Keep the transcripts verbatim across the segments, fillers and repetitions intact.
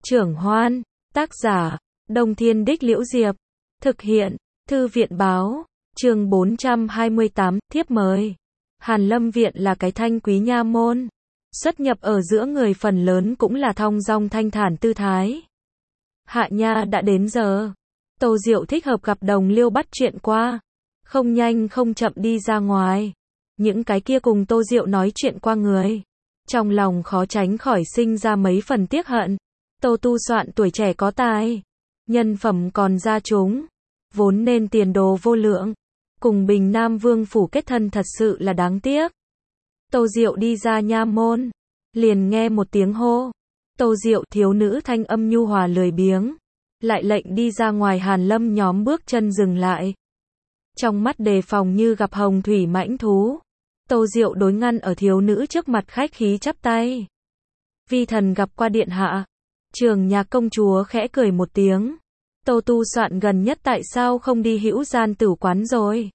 Trưởng Hoan, tác giả, Đông Thiên Đích Liễu Diệp, thực hiện, Thư viện Báo, chương bốn trăm hai mươi tám, thiếp mời. Hàn Lâm Viện là cái thanh quý nha môn, xuất nhập ở giữa người phần lớn cũng là thong dong thanh thản tư thái. Hạ nha đã đến giờ. Tô Diệu thích hợp gặp đồng liêu bắt chuyện qua, không nhanh không chậm đi ra ngoài. Những cái kia cùng Tô Diệu nói chuyện qua người, trong lòng khó tránh khỏi sinh ra mấy phần tiếc hận. Tô Tu Soạn tuổi trẻ có tài, nhân phẩm còn ra chúng, vốn nên tiền đồ vô lượng, cùng Bình Nam Vương phủ kết thân thật sự là đáng tiếc. Tô Diệu đi ra nha môn, liền nghe một tiếng hô. Tô Diệu, thiếu nữ thanh âm nhu hòa lười biếng, lại lệnh đi ra ngoài. Hàn Lâm nhóm bước chân dừng lại, trong mắt đề phòng như gặp hồng thủy mãnh thú. Tô Diệu đối ngăn ở thiếu nữ trước mặt, khách khí chắp tay. Vi thần gặp qua điện hạ. Trường Nhạc công chúa khẽ cười một tiếng. Tô Tu Soạn gần nhất tại sao không đi Hữu Gian Tử quán rồi?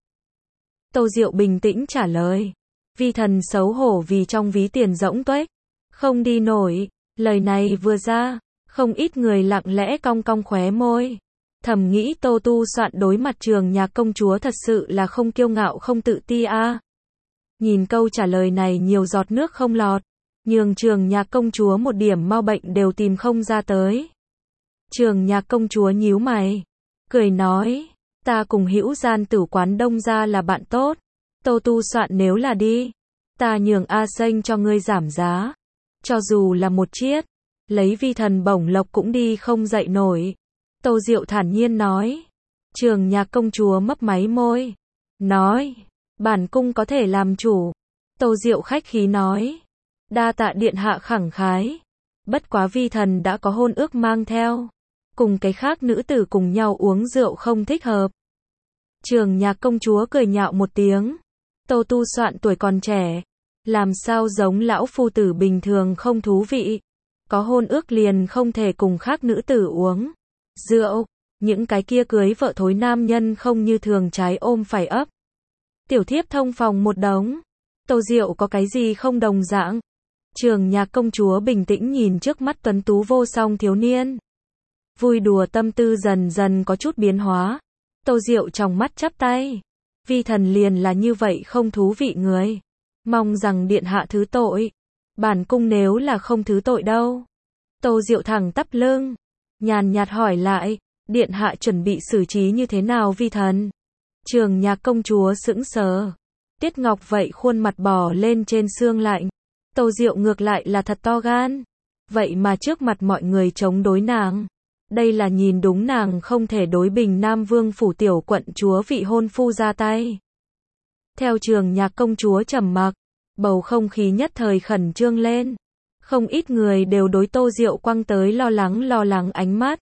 Tô Diệu bình tĩnh trả lời. Vi thần xấu hổ vì trong ví tiền rỗng tuếch, không đi nổi. Lời này vừa ra, không ít người lặng lẽ cong cong khóe môi, thầm nghĩ Tô Tu Soạn đối mặt Trường Nhạc công chúa thật sự là không kiêu ngạo không tự ti a. À. Nhìn câu trả lời này nhiều giọt nước không lọt, nhường Trường Nhạc công chúa một điểm mau bệnh đều tìm không ra tới. Trường Nhạc công chúa nhíu mày, cười nói, ta cùng Hữu Gian Tử quán Đông gia là bạn tốt. Tô Tu Soạn nếu là đi, ta nhường A Xanh cho ngươi giảm giá, cho dù là một chiết, lấy vi thần bổng lộc cũng đi không dậy nổi. Tô Diệu thản nhiên nói. Trường Nhạc công chúa mấp máy môi, nói, bản cung có thể làm chủ. Tô Diệu khách khí nói, đa tạ điện hạ khẳng khái, bất quá vi thần đã có hôn ước mang theo, cùng cái khác nữ tử cùng nhau uống rượu không thích hợp. Trường Nhạc công chúa cười nhạo một tiếng. Tô Tu Soạn tuổi còn trẻ, làm sao giống lão phu tử bình thường không thú vị, có hôn ước liền không thể cùng khác nữ tử uống rượu. Những cái kia cưới vợ thối nam nhân không như thường trái ôm phải ấp. Tiểu thiếp thông phòng một đống. Tô Diệu có cái gì không đồng dạng? Trường Nhạc công chúa bình tĩnh nhìn trước mắt tuấn tú vô song thiếu niên, vui đùa tâm tư dần dần có chút biến hóa. Tô Diệu trong mắt chắp tay. Vi thần liền là như vậy không thú vị người, mong rằng điện hạ thứ tội. Bản cung nếu là không thứ tội đâu. Tô Diệu thẳng tắp lưng, nhàn nhạt hỏi lại, điện hạ chuẩn bị xử trí như thế nào vi thần? Trường Nhạc công chúa sững sờ, Tiết Ngọc vậy khuôn mặt bò lên trên xương lạnh. Tô Diệu ngược lại là thật to gan, vậy mà trước mặt mọi người chống đối nàng. Đây là nhìn đúng nàng không thể đối Bình Nam Vương phủ tiểu quận chúa vị hôn phu ra tay. Theo Trường Nhạc công chúa trầm mặc, bầu không khí nhất thời khẩn trương lên. Không ít người đều đối Tô Diệu quăng tới lo lắng lo lắng ánh mắt.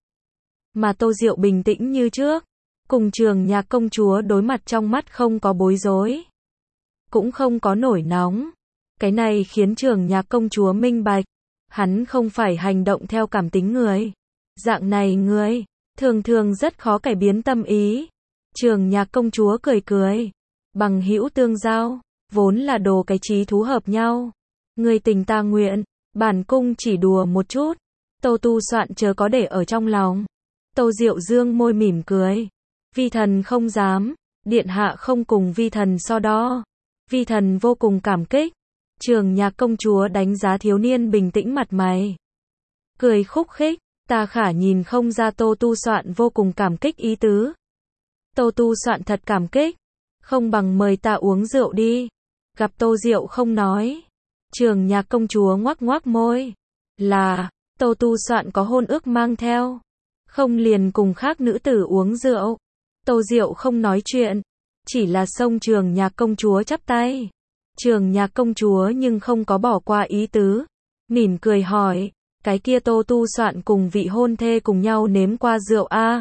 Mà Tô Diệu bình tĩnh như trước, cùng Trường Nhạc công chúa đối mặt trong mắt không có bối rối, cũng không có nổi nóng. Cái này khiến Trường Nhạc công chúa minh bạch, hắn không phải hành động theo cảm tính người. Dạng này người, thường thường rất khó cải biến tâm ý. Trường Nhạc công chúa cười cười, bằng hữu tương giao, vốn là đồ cái chí thú hợp nhau. Người tình ta nguyện, bản cung chỉ đùa một chút. Tô Tu Soạn chớ có để ở trong lòng. Tô Diệu dương môi mỉm cười. Vi thần không dám, điện hạ không cùng vi thần so đo. Vi thần vô cùng cảm kích. Trường Nhạc công chúa đánh giá thiếu niên bình tĩnh mặt mày, cười khúc khích, ta khả nhìn không ra Tô Tu Soạn vô cùng cảm kích ý tứ. Tô Tu Soạn thật cảm kích, không bằng mời ta uống rượu đi. Gặp Tô Diệu không nói, Trường Nhạc công chúa ngoác ngoác môi, là, Tô Tu Soạn có hôn ước mang theo, không liền cùng khác nữ tử uống rượu. Tô Diệu không nói chuyện, chỉ là xông Trường Nhạc công chúa chắp tay. Trường Nhạc công chúa nhưng không có bỏ qua ý tứ, mỉm cười hỏi, cái kia Tô Tu Soạn cùng vị hôn thê cùng nhau nếm qua rượu a? À?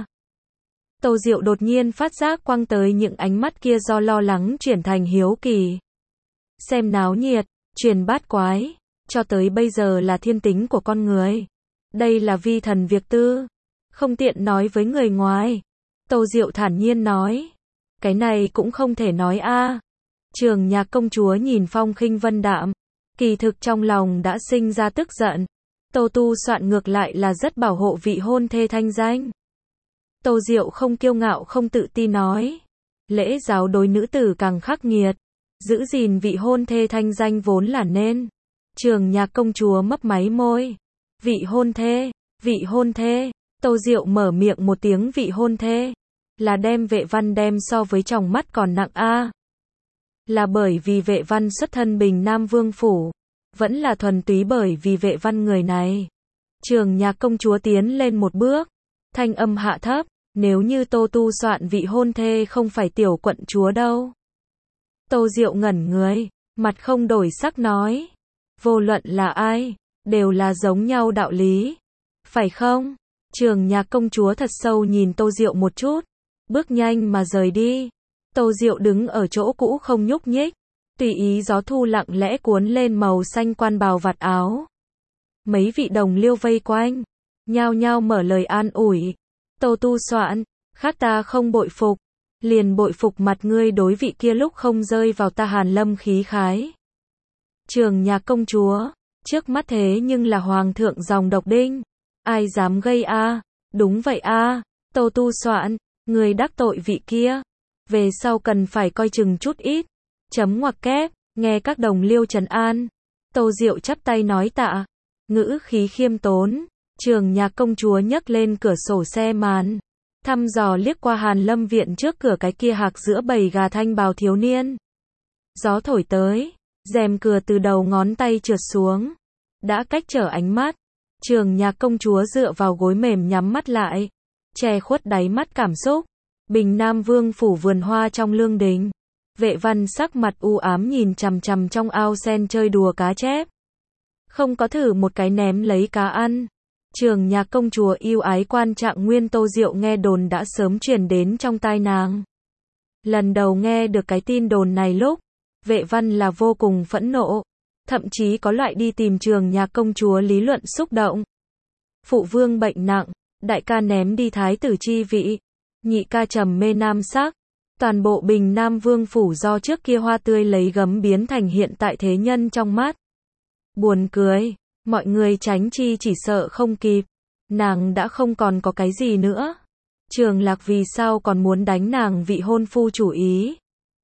Tô Diệu đột nhiên phát giác quăng tới những ánh mắt kia do lo lắng chuyển thành hiếu kỳ. Xem náo nhiệt, truyền bát quái, cho tới bây giờ là thiên tính của con người. Đây là vi thần việc tư, không tiện nói với người ngoài. Tô Diệu thản nhiên nói, cái này cũng không thể nói a. À. Trường Nhạc công chúa nhìn phong khinh vân đạm, kỳ thực trong lòng đã sinh ra tức giận. Tô Tu Soạn ngược lại là rất bảo hộ vị hôn thê thanh danh. Tô Diệu không kiêu ngạo không tự ti nói. Lễ giáo đối nữ tử càng khắc nghiệt. Giữ gìn vị hôn thê thanh danh vốn là nên. Trường Nhạc công chúa mấp máy môi. Vị hôn thê, vị hôn thê. Tô Diệu mở miệng một tiếng vị hôn thê. Là đem Vệ Văn đem so với tròng mắt còn nặng a. Là bởi vì Vệ Văn xuất thân Bình Nam Vương phủ. Vẫn là thuần túy bởi vì Vệ Văn người này. Trường Nhạc công chúa tiến lên một bước. Thanh âm hạ thấp. Nếu như Tô Tu Soạn vị hôn thê không phải tiểu quận chúa đâu. Tô Diệu ngẩn người. Mặt không đổi sắc nói. Vô luận là ai. Đều là giống nhau đạo lý. Phải không? Trường Nhạc công chúa thật sâu nhìn Tô Diệu một chút. Bước nhanh mà rời đi. Tô Diệu đứng ở chỗ cũ không nhúc nhích. Tùy ý gió thu lặng lẽ cuốn lên màu xanh quan bào vạt áo. Mấy vị đồng liêu vây quanh. Nhao nhao mở lời an ủi. Tô Tu Soạn, khác ta không bội phục. Liền bội phục mặt ngươi đối vị kia lúc không rơi vào ta Hàn Lâm khí khái. Trường Nhạc công chúa. Trước mắt thế nhưng là hoàng thượng dòng độc đinh. Ai dám gây a? Đúng vậy a. Tô Tu Soạn, người đắc tội vị kia. Về sau cần phải coi chừng chút ít. Chấm ngoặc kép, nghe các đồng liêu trấn an. Tô Diệu chắp tay nói tạ. Ngữ khí khiêm tốn. Trường Nhạc công chúa nhấc lên cửa sổ xe màn. Thăm dò liếc qua Hàn Lâm viện trước cửa cái kia hạc giữa bầy gà thanh bào thiếu niên. Gió thổi tới. Rèm cửa từ đầu ngón tay trượt xuống. Đã cách trở ánh mắt. Trường Nhạc công chúa dựa vào gối mềm nhắm mắt lại. Che khuất đáy mắt cảm xúc. Bình Nam Vương phủ vườn hoa trong lương đình. Vệ Văn sắc mặt u ám nhìn chằm chằm trong ao sen chơi đùa cá chép. Không có thử một cái ném lấy cá ăn. Trường Nhạc công chúa yêu ái quan Trạng Nguyên Tô Diệu nghe đồn đã sớm truyền đến trong tai nàng. Lần đầu nghe được cái tin đồn này lúc, Vệ Văn là vô cùng phẫn nộ. Thậm chí có loại đi tìm Trường Nhạc công chúa lý luận xúc động. Phụ vương bệnh nặng, đại ca ném đi thái tử chi vị, nhị ca trầm mê nam sắc. Toàn bộ Bình Nam Vương phủ do trước kia hoa tươi lấy gấm biến thành hiện tại thế nhân trong mắt. Buồn cười, mọi người tránh chi chỉ sợ không kịp. Nàng đã không còn có cái gì nữa. Trường Lạc vì sao còn muốn đánh nàng vị hôn phu chủ ý.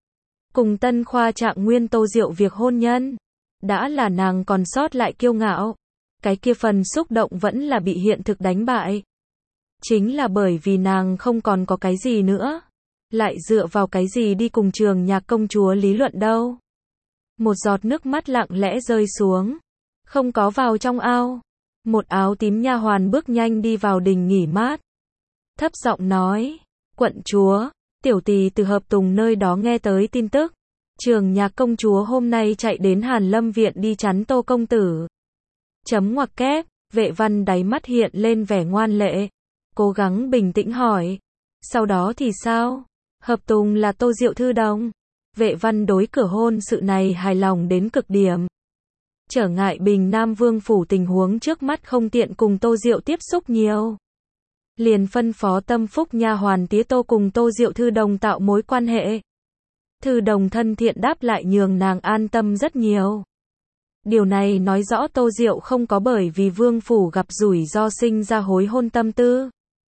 Cùng tân khoa Trạng Nguyên Tô Diệu việc hôn nhân. Đã là nàng còn sót lại kiêu ngạo. Cái kia phần xúc động vẫn là bị hiện thực đánh bại. Chính là bởi vì nàng không còn có cái gì nữa. Lại dựa vào cái gì đi cùng Trường Nhạc công chúa lý luận đâu. Một giọt nước mắt lặng lẽ rơi xuống. Không có vào trong ao. Một áo tím nha hoàn bước nhanh đi vào đình nghỉ mát. Thấp giọng nói. Quận chúa, tiểu tỳ từ Hợp Tùng nơi đó nghe tới tin tức. Trường Nhạc công chúa hôm nay chạy đến Hàn Lâm viện đi chắn Tô công tử. Chấm ngoặc kép, Vệ Văn đáy mắt hiện lên vẻ ngoan lệ. Cố gắng bình tĩnh hỏi. Sau đó thì sao? Hợp Tùng là Tô Diệu thư đồng. Vệ Văn đối cửa hôn sự này hài lòng đến cực điểm. Trở ngại Bình Nam Vương phủ tình huống trước mắt không tiện cùng Tô Diệu tiếp xúc nhiều. Liền phân phó tâm phúc nha hoàn tía Tô cùng Tô Diệu thư đồng tạo mối quan hệ. Thư đồng thân thiện đáp lại nhường nàng an tâm rất nhiều. Điều này nói rõ Tô Diệu không có bởi vì Vương phủ gặp rủi ro sinh ra hối hôn tâm tư.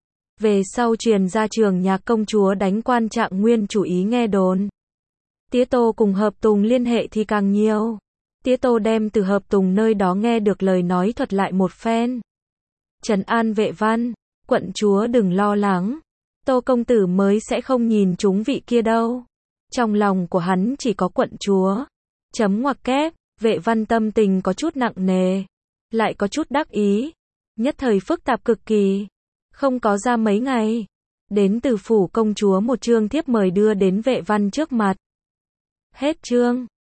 Về sau truyền ra Trường Nhạc công chúa đánh quan Trạng Nguyên chủ ý nghe đồn. Tía Tô cùng Hợp Tùng liên hệ thì càng nhiều. Tía Tô đem từ Hợp Tùng nơi đó nghe được lời nói thuật lại một phen. Trấn an Vệ Văn, quận chúa đừng lo lắng. Tô công tử mới sẽ không nhìn chúng vị kia đâu. Trong lòng của hắn chỉ có quận chúa. Chấm ngoặc kép, Vệ Văn tâm tình có chút nặng nề. Lại có chút đắc ý. Nhất thời phức tạp cực kỳ. Không có ra mấy ngày. Đến từ phủ công chúa một chương thiếp mời đưa đến Vệ Văn trước mặt. Hết chương.